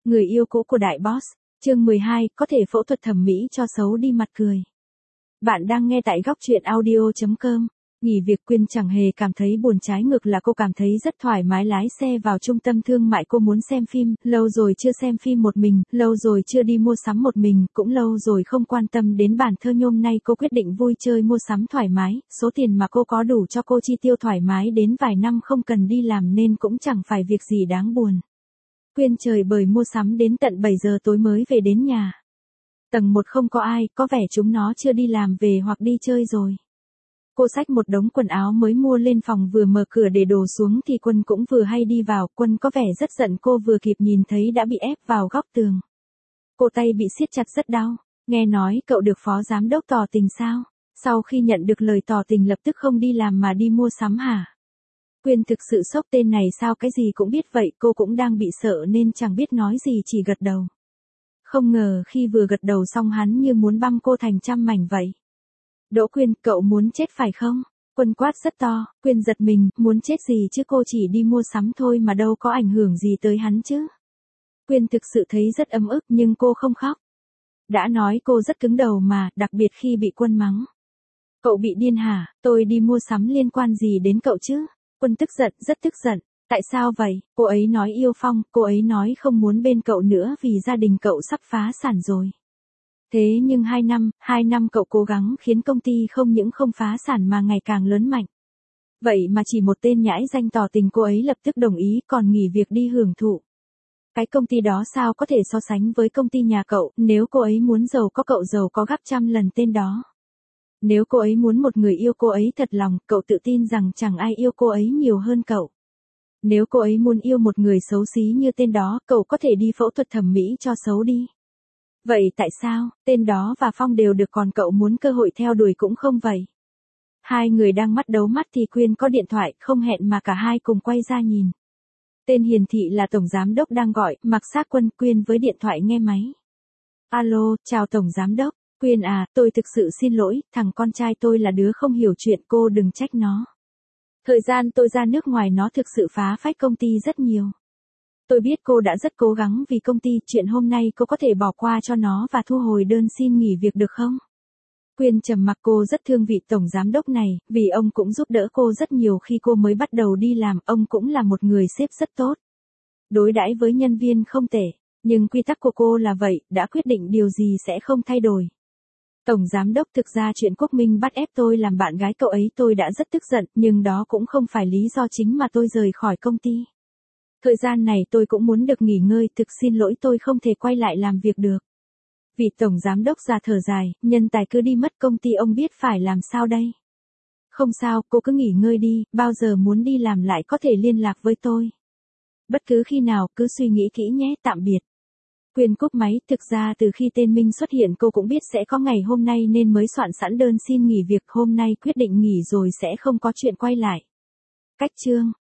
Người yêu cũ của đại boss, chương 12, có thể phẫu thuật thẩm mỹ cho xấu đi mặt cười. Bạn đang nghe tại góc truyện audio.com. Nghỉ việc Quyên chẳng hề cảm thấy buồn, trái ngược là cô cảm thấy rất thoải mái lái xe vào trung tâm thương mại. Cô muốn xem phim, lâu rồi chưa xem phim một mình, lâu rồi chưa đi mua sắm một mình, cũng lâu rồi không quan tâm đến bản thân. Hôm nay cô quyết định vui chơi mua sắm thoải mái, số tiền mà cô có đủ cho cô chi tiêu thoải mái đến vài năm không cần đi làm nên cũng chẳng phải việc gì đáng buồn. Quyên trời bời mua sắm đến tận 7 giờ tối mới về đến nhà. Tầng 1 không có ai, có vẻ chúng nó chưa đi làm về hoặc đi chơi rồi. Cô xách một đống quần áo mới mua lên phòng, vừa mở cửa để đổ xuống thì Quân cũng vừa hay đi vào. Quân có vẻ rất giận, cô vừa kịp nhìn thấy đã bị ép vào góc tường. Cô tay bị siết chặt rất đau. Nghe nói cậu được phó giám đốc tỏ tình sao? Sau khi nhận được lời tỏ tình lập tức không đi làm mà đi mua sắm hả? Quyên thực sự sốc, tên này sao cái gì cũng biết vậy. Cô cũng đang bị sợ nên chẳng biết nói gì, chỉ gật đầu. Không ngờ khi vừa gật đầu xong hắn như muốn băm cô thành trăm mảnh vậy. Đỗ Quyên, cậu muốn chết phải không? Quân quát rất to. Quyên giật mình, muốn chết gì chứ, cô chỉ đi mua sắm thôi mà đâu có ảnh hưởng gì tới hắn chứ. Quyên thực sự thấy rất ấm ức nhưng cô không khóc. Đã nói cô rất cứng đầu mà, đặc biệt khi bị Quân mắng. Cậu bị điên hả? Tôi đi mua sắm liên quan gì đến cậu chứ? Quân tức giận, rất tức giận. Tại sao vậy? Cô ấy nói yêu Phong, cô ấy nói không muốn bên cậu nữa vì gia đình cậu sắp phá sản rồi. Thế nhưng 2 năm cậu cố gắng khiến công ty không những không phá sản mà ngày càng lớn mạnh. Vậy mà chỉ một tên nhãi danh tỏ tình, cô ấy lập tức đồng ý còn nghỉ việc đi hưởng thụ. Cái công ty đó sao có thể so sánh với công ty nhà cậu? Nếu cô ấy muốn giàu có, cậu giàu có gấp trăm lần tên đó. Nếu cô ấy muốn một người yêu cô ấy thật lòng, cậu tự tin rằng chẳng ai yêu cô ấy nhiều hơn cậu. Nếu cô ấy muốn yêu một người xấu xí như tên đó, cậu có thể đi phẫu thuật thẩm mỹ cho xấu đi. Vậy tại sao, tên đó và Phong đều được còn cậu muốn cơ hội theo đuổi cũng không vậy? Hai người đang mắt đấu mắt thì Quyên có điện thoại, không hẹn mà cả hai cùng quay ra nhìn. Tên hiển thị là tổng giám đốc đang gọi, mặc xác Quân. Quyên với điện thoại nghe máy. Alo, chào tổng giám đốc. Quyên à, tôi thực sự xin lỗi, thằng con trai tôi là đứa không hiểu chuyện, cô đừng trách nó. Thời gian tôi ra nước ngoài nó thực sự phá phách công ty rất nhiều. Tôi biết cô đã rất cố gắng vì công ty, chuyện hôm nay cô có thể bỏ qua cho nó và thu hồi đơn xin nghỉ việc được không? Quyên trầm mặc, cô rất thương vị tổng giám đốc này, vì ông cũng giúp đỡ cô rất nhiều khi cô mới bắt đầu đi làm, ông cũng là một người sếp rất tốt. Đối đãi với nhân viên không tệ, nhưng quy tắc của cô là vậy, đã quyết định điều gì sẽ không thay đổi. Tổng giám đốc, thực ra chuyện Quốc Minh bắt ép tôi làm bạn gái cậu ấy tôi đã rất tức giận, nhưng đó cũng không phải lý do chính mà tôi rời khỏi công ty. Thời gian này tôi cũng muốn được nghỉ ngơi, thực xin lỗi tôi không thể quay lại làm việc được. Vị tổng giám đốc già thở dài, nhân tài cứ đi mất công ty ông biết phải làm sao đây? Không sao, cô cứ nghỉ ngơi đi, bao giờ muốn đi làm lại có thể liên lạc với tôi. Bất cứ khi nào, cứ suy nghĩ kỹ nhé, tạm biệt. Quyên cúp máy, thực ra từ khi tên Minh xuất hiện cô cũng biết sẽ có ngày hôm nay nên mới soạn sẵn đơn xin nghỉ việc, hôm nay quyết định nghỉ rồi sẽ không có chuyện quay lại. Cách chương